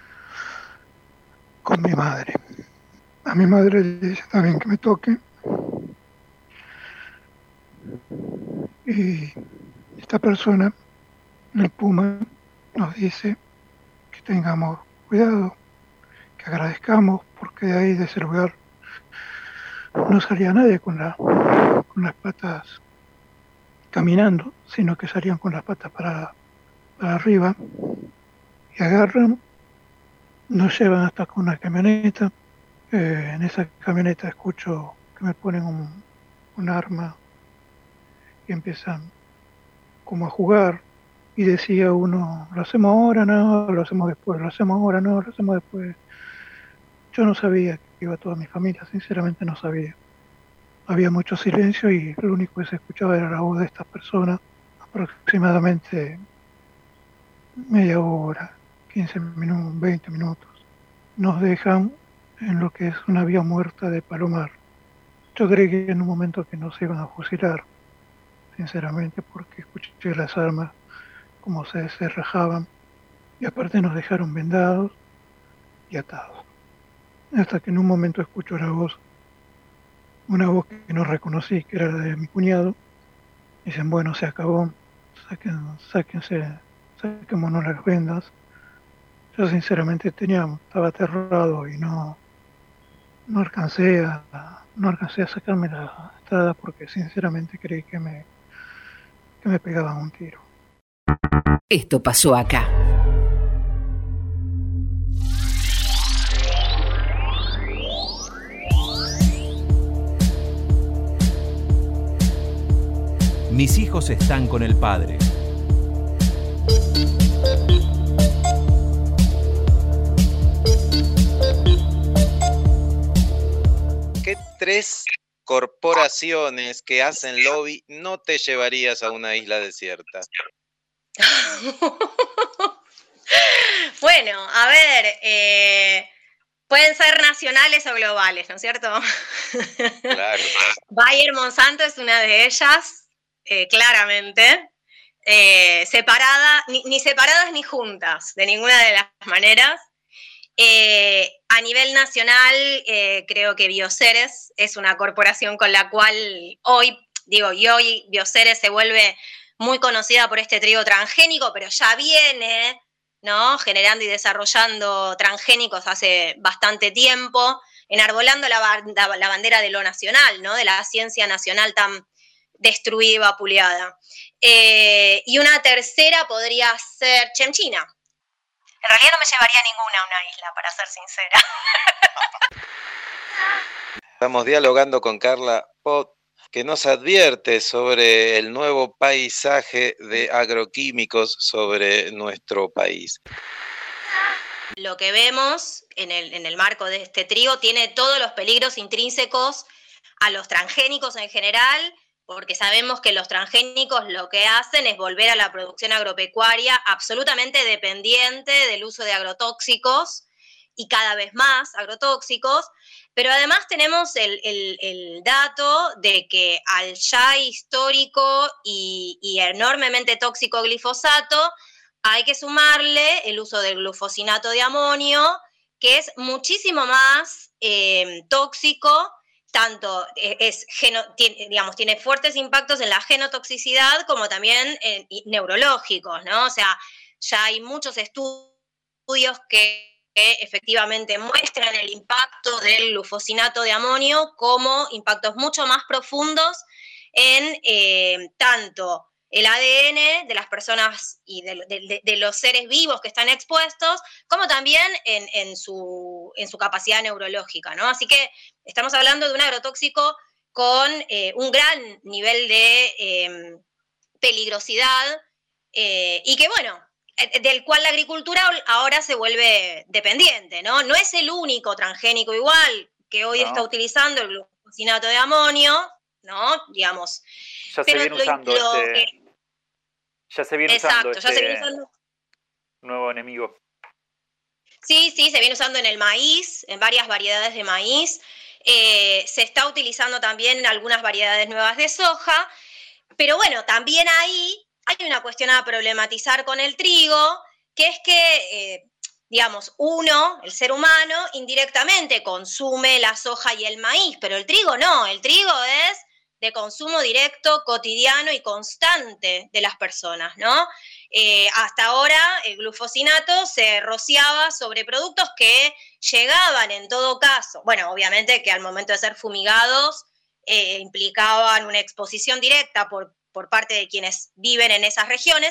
S10: con mi madre. A mi madre le dice: está bien que me toque. Y esta persona, el Puma, nos dice que tengamos cuidado, que agradezcamos, porque de ahí, de ese lugar, no salía nadie con, la, con las patas caminando, sino que salían con las patas para, para arriba, y agarran, nos llevan hasta con una camioneta. Eh, en esa camioneta escucho que me ponen un, un arma y empiezan como a jugar. Y decía uno, lo hacemos ahora, no, lo hacemos después, lo hacemos ahora, no, lo hacemos después. Yo no sabía que iba toda mi familia, sinceramente no sabía. Había mucho silencio y lo único que se escuchaba era la voz de estas personas, aproximadamente media hora, quince minutos, veinte minutos. Nos dejan en lo que es una vía muerta de Palomar. Yo creí que en un momento que nos iban a fusilar, sinceramente, porque escuché las armas como se, se rajaban, y aparte nos dejaron vendados y atados. Hasta que en un momento escucho la voz, una voz que no reconocí, que era la de mi cuñado. Dicen, bueno, se acabó, saquen, sáquense, saquémonos las vendas. Yo sinceramente tenía, estaba aterrado y no, no alcancé a, no alcancé a sacarme la estrada porque sinceramente creí que me, que me pegaban un tiro.
S1: Esto pasó acá.
S2: Mis hijos están con el padre.
S13: ¿Qué tres corporaciones que hacen lobby no te llevarías a una isla desierta?
S14: Bueno, a ver, eh, pueden ser nacionales o globales, ¿no es cierto?
S13: Claro.
S14: Bayer Monsanto es una de ellas, eh, claramente. Eh, separada, ni, ni separadas ni juntas, de ninguna de las maneras. Eh, a nivel nacional, eh, creo que Bioceres es una corporación con la cual hoy, digo, y hoy Bioceres se vuelve muy conocida por este trigo transgénico, pero ya viene, ¿no?, generando y desarrollando transgénicos hace bastante tiempo, enarbolando la, la, la bandera de lo nacional, ¿no?, de la ciencia nacional tan destruida y vapuleada. Eh, y una tercera podría ser Chemchina. En realidad no me llevaría ninguna a una isla, para ser sincera.
S13: Estamos dialogando con Carla Pot, que nos advierte sobre el nuevo paisaje de agroquímicos sobre nuestro país.
S14: Lo que vemos en el, en el marco de este trigo tiene todos los peligros intrínsecos a los transgénicos en general, porque sabemos que los transgénicos lo que hacen es volver a la producción agropecuaria absolutamente dependiente del uso de agrotóxicos y cada vez más agrotóxicos, pero además tenemos el, el, el dato de que al ya histórico y, y enormemente tóxico glifosato hay que sumarle el uso del glufosinato de amonio, que es muchísimo más eh, tóxico. Tanto es, geno, tiene, digamos, tiene fuertes impactos en la genotoxicidad como también en, neurológicos, ¿no? O sea, ya hay muchos estudios que, que efectivamente muestran el impacto del glufosinato de amonio como impactos mucho más profundos en eh, tanto el A D N de las personas y de, de, de los seres vivos que están expuestos, como también en, en, su, en su capacidad neurológica, ¿no? Así que estamos hablando de un agrotóxico con eh, un gran nivel de eh, peligrosidad eh, y que, bueno, del cual la agricultura ahora se vuelve dependiente, ¿no? No es el único transgénico igual que hoy no. está utilizando el glufosinato de amonio, ¿no? Digamos.
S15: Ya se viene usando lo, este... Eh, ya se viene
S14: exacto,
S15: usando
S14: ya
S15: este
S14: se viene usando.
S15: Nuevo enemigo.
S14: Sí, sí, se viene usando en el maíz, en varias variedades de maíz. Eh, se está utilizando también en algunas variedades nuevas de soja. Pero bueno, también ahí hay una cuestión a problematizar con el trigo, que es que, eh, digamos, uno, el ser humano, indirectamente consume la soja y el maíz, pero el trigo no, el trigo es de consumo directo, cotidiano y constante de las personas, ¿no? Eh, hasta ahora el glufosinato se rociaba sobre productos que llegaban en todo caso, bueno, obviamente que al momento de ser fumigados eh, implicaban una exposición directa por, por parte de quienes viven en esas regiones,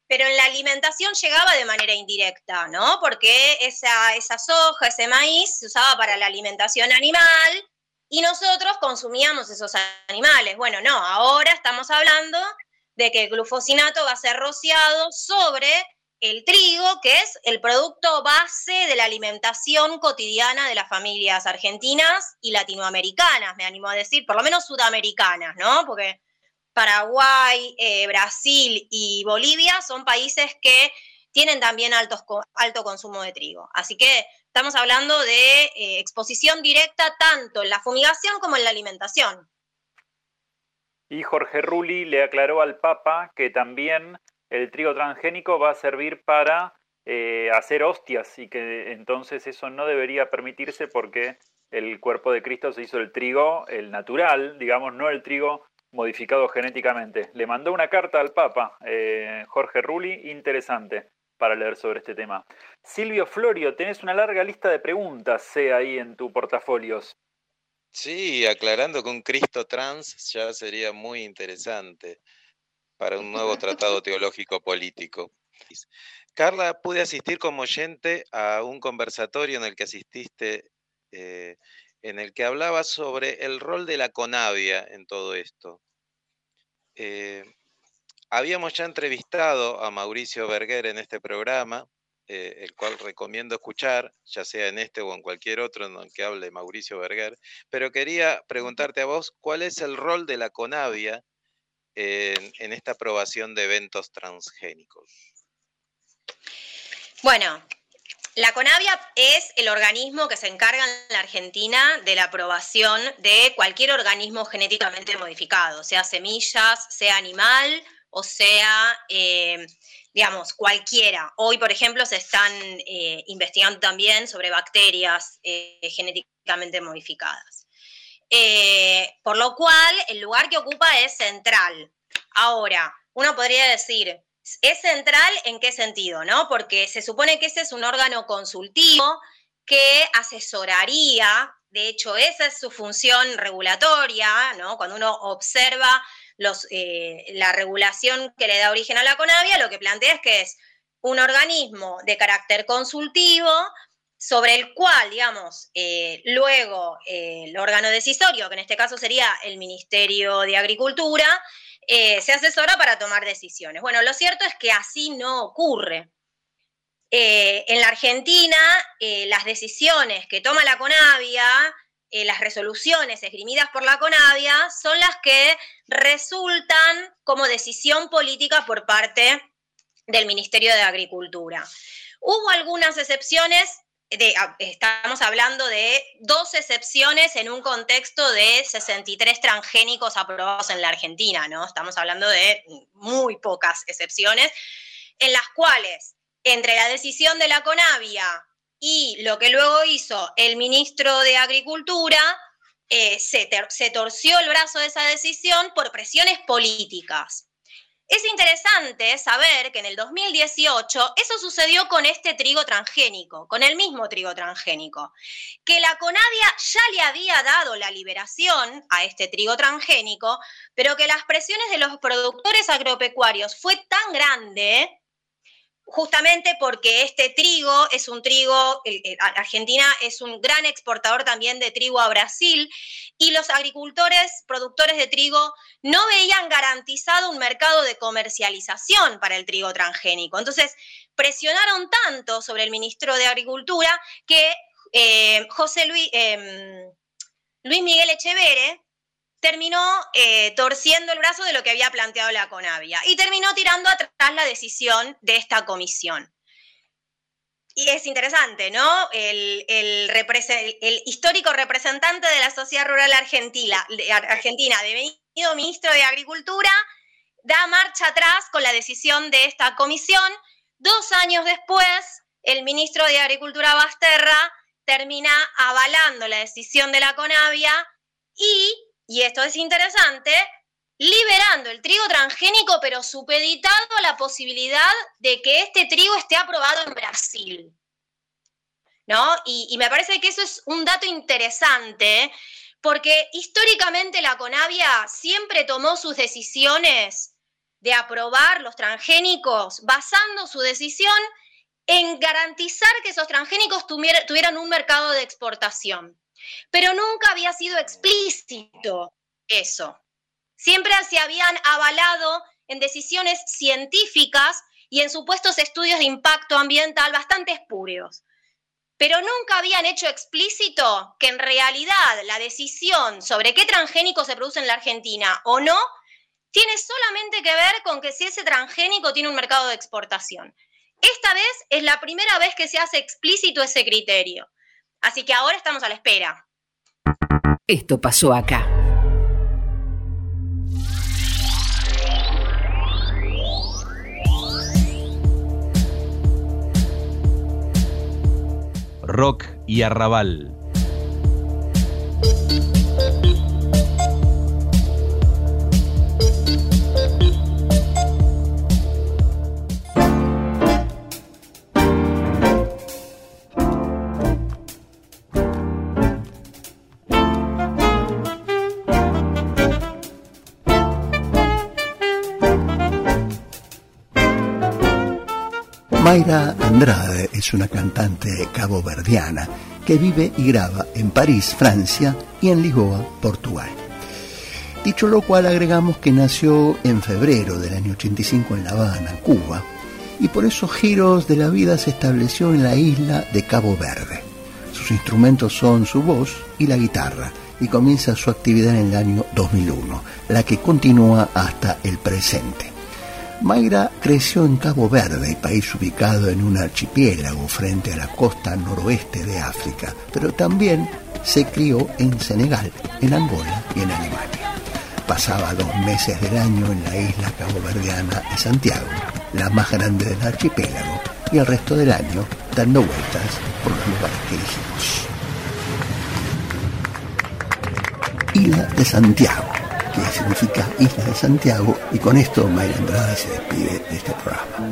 S14: pero en la alimentación llegaba de manera indirecta, ¿no? Porque esa, esa soja, ese maíz, se usaba para la alimentación animal y nosotros consumíamos esos animales. Bueno, no, ahora estamos hablando de que el glufosinato va a ser rociado sobre el trigo, que es el producto base de la alimentación cotidiana de las familias argentinas y latinoamericanas, me animo a decir, por lo menos sudamericanas, ¿no? Porque Paraguay, eh, Brasil y Bolivia son países que tienen también altos, alto consumo de trigo. Así que estamos hablando de eh, exposición directa tanto en la fumigación como en la alimentación.
S15: Y Jorge Rulli le aclaró al Papa que también el trigo transgénico va a servir para eh, hacer hostias y que entonces eso no debería permitirse porque el cuerpo de Cristo se hizo el trigo, el natural, digamos, no el trigo modificado genéticamente. Le mandó una carta al Papa, eh, Jorge Rulli, interesante para leer sobre este tema. Silvio Florio, tenés una larga lista de preguntas, sé, ahí en tu portafolios.
S13: Sí, aclarando que un Cristo trans ya sería muy interesante para un nuevo tratado teológico político. Carla, pude asistir como oyente a un conversatorio en el que asististe, eh, en el que hablaba sobre el rol de la CONAVIA en todo esto. Eh, habíamos ya entrevistado a Mauricio Berger en este programa, eh, el cual recomiendo escuchar, ya sea en este o en cualquier otro en el que hable Mauricio Berger, pero quería preguntarte a vos, ¿cuál es el rol de la CONAVIA en, en esta aprobación de eventos transgénicos?
S14: Bueno, la CONAVIA es el organismo que se encarga en la Argentina de la aprobación de cualquier organismo genéticamente modificado, sea semillas, sea animal o sea, eh, digamos, cualquiera. Hoy, por ejemplo, se están eh, investigando también sobre bacterias eh, genéticamente modificadas. Eh, por lo cual, el lugar que ocupa es central. Ahora, uno podría decir, ¿es central en qué sentido, no? Porque se supone que ese es un órgano consultivo que asesoraría, de hecho, esa es su función regulatoria, ¿no? Cuando uno observa los, eh, la regulación que le da origen a la CONAVIA, lo que plantea es que es un organismo de carácter consultivo sobre el cual, digamos, eh, luego eh, el órgano decisorio, que en este caso sería el Ministerio de Agricultura, eh, se asesora para tomar decisiones. Bueno, lo cierto es que así no ocurre. Eh, en la Argentina, eh, las decisiones que toma la CONAVIA, eh, las resoluciones esgrimidas por la CONAVIA, son las que resultan como decisión política por parte del Ministerio de Agricultura. Hubo algunas excepciones. De, estamos hablando de dos excepciones en un contexto de sesenta y tres transgénicos aprobados en la Argentina, ¿no? Estamos hablando de muy pocas excepciones, en las cuales, entre la decisión de la CONAVIA y lo que luego hizo el ministro de Agricultura, eh, se, ter, se torció el brazo de esa decisión por presiones políticas. Es interesante saber que en el dos mil dieciocho eso sucedió con este trigo transgénico, con el mismo trigo transgénico, que la CONAVIA ya le había dado la liberación a este trigo transgénico, pero que las presiones de los productores agropecuarios fue tan grande, justamente porque este trigo es un trigo, Argentina es un gran exportador también de trigo a Brasil, y los agricultores, productores de trigo, no veían garantizado un mercado de comercialización para el trigo transgénico. Entonces, presionaron tanto sobre el ministro de Agricultura que eh, José Luis, eh, Luis Miguel Echeverre terminó eh, torciendo el brazo de lo que había planteado la CONAVIA y terminó tirando atrás la decisión de esta comisión. Y es interesante, ¿no? El, el, el histórico representante de la sociedad rural argentina, de Argentina, devenido ministro de Agricultura, da marcha atrás con la decisión de esta comisión. Dos años después, el ministro de Agricultura, Basterra, termina avalando la decisión de la CONAVIA y, y esto es interesante, liberando el trigo transgénico, pero supeditado a la posibilidad de que este trigo esté aprobado en Brasil, ¿no? Y, y me parece que eso es un dato interesante, porque históricamente la CONAVIA siempre tomó sus decisiones de aprobar los transgénicos basando su decisión en garantizar que esos transgénicos tuvieran un mercado de exportación. Pero nunca había sido explícito eso. Siempre se habían avalado en decisiones científicas y en supuestos estudios de impacto ambiental bastante espurios. Pero nunca habían hecho explícito que en realidad la decisión sobre qué transgénico se produce en la Argentina o no tiene solamente que ver con que si ese transgénico tiene un mercado de exportación. Esta vez es la primera vez que se hace explícito ese criterio. Así que ahora estamos a la espera.
S1: Esto pasó acá.
S2: Rock y arrabal.
S16: Mayra Andrade es una cantante caboverdiana que vive y graba en París, Francia, y en Lisboa, Portugal. Dicho lo cual, agregamos que nació en febrero del año ochenta y cinco en La Habana, Cuba, y por esos giros de la vida se estableció en la isla de Cabo Verde. Sus instrumentos son su voz y la guitarra, y comienza su actividad en el año dos mil uno, la que continúa hasta el presente. Mayra creció en Cabo Verde, país ubicado en un archipiélago frente a la costa noroeste de África, pero también se crió en Senegal, en Angola y en Alemania. Pasaba dos meses del año en la isla caboverdiana de Santiago, la más grande del archipiélago, y el resto del año dando vueltas por los lugares que dijimos. Isla de Santiago, que significa Isla de Santiago, y con esto Mayra Andrade se despide de este programa.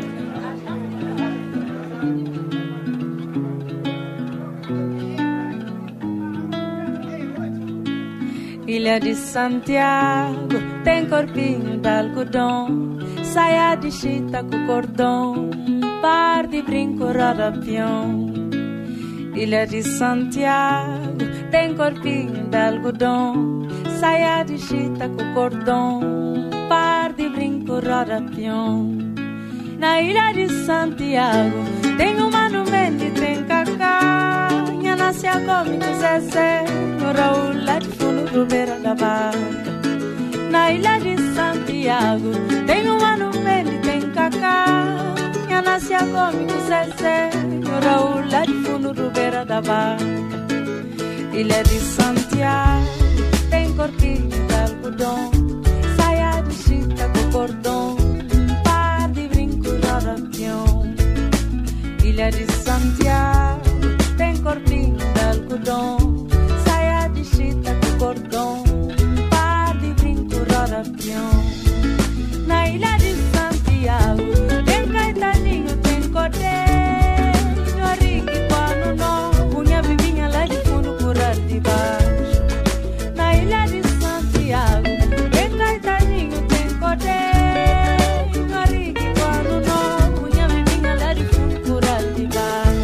S17: Ilha de Santiago tem corpinho de algodão, saia de chita com cordão, par de brinco roda peão. Ilha de Santiago tem corpinho de algodão, saia de chita com cordão, par de brinco roda peão. Na ilha de Santiago tem um mano Mendy, tem cacá, nha nasce a come com Zezé, no Raul lá de fundo do beira da barca. Na ilha de Santiago tem um mano Mendy, tem cacá, nha nasce a come com Zezé, no Raul lá de fundo do beira da barca. Ilha de Santiago tem corpinho de algodão, saia de chita com cordão, par de brinco roda peão. Ilha de Santiago tem corpinho de algodão, saia de chita com cordão, par de brinco roda peão. Na ilha de Santiago tem caetaninho, tem cordeiro, rique quando não, unha vivinha lá de fundo curar de baixo. Na ilha de Santiago tem caetaninho, tem cordeiro, rique quando não, unha vivinha lá de fundo curar de baixo.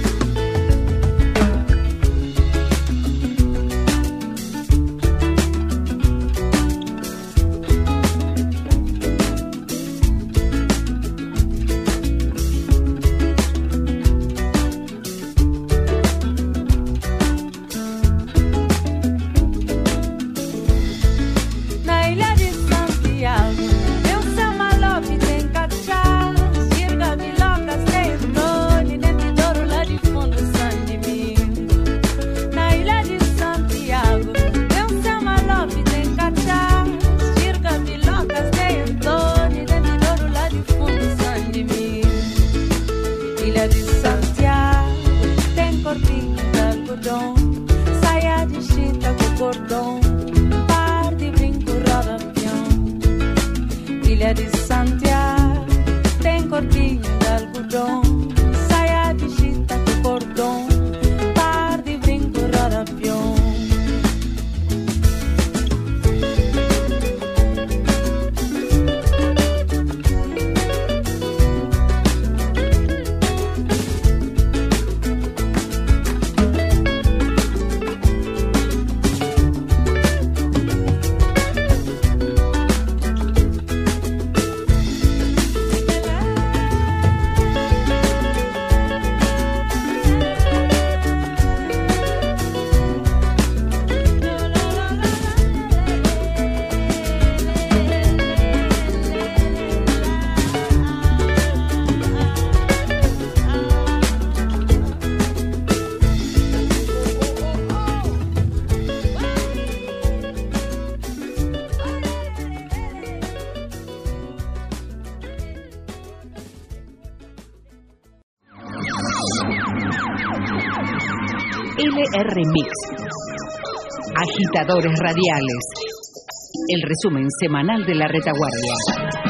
S17: Ilha de Santiago tem corpinho de algodão, saia de chita com cordão, par de brinco roda peão.
S1: L R Mix. Agitadores radiales. El resumen semanal de la retaguardia.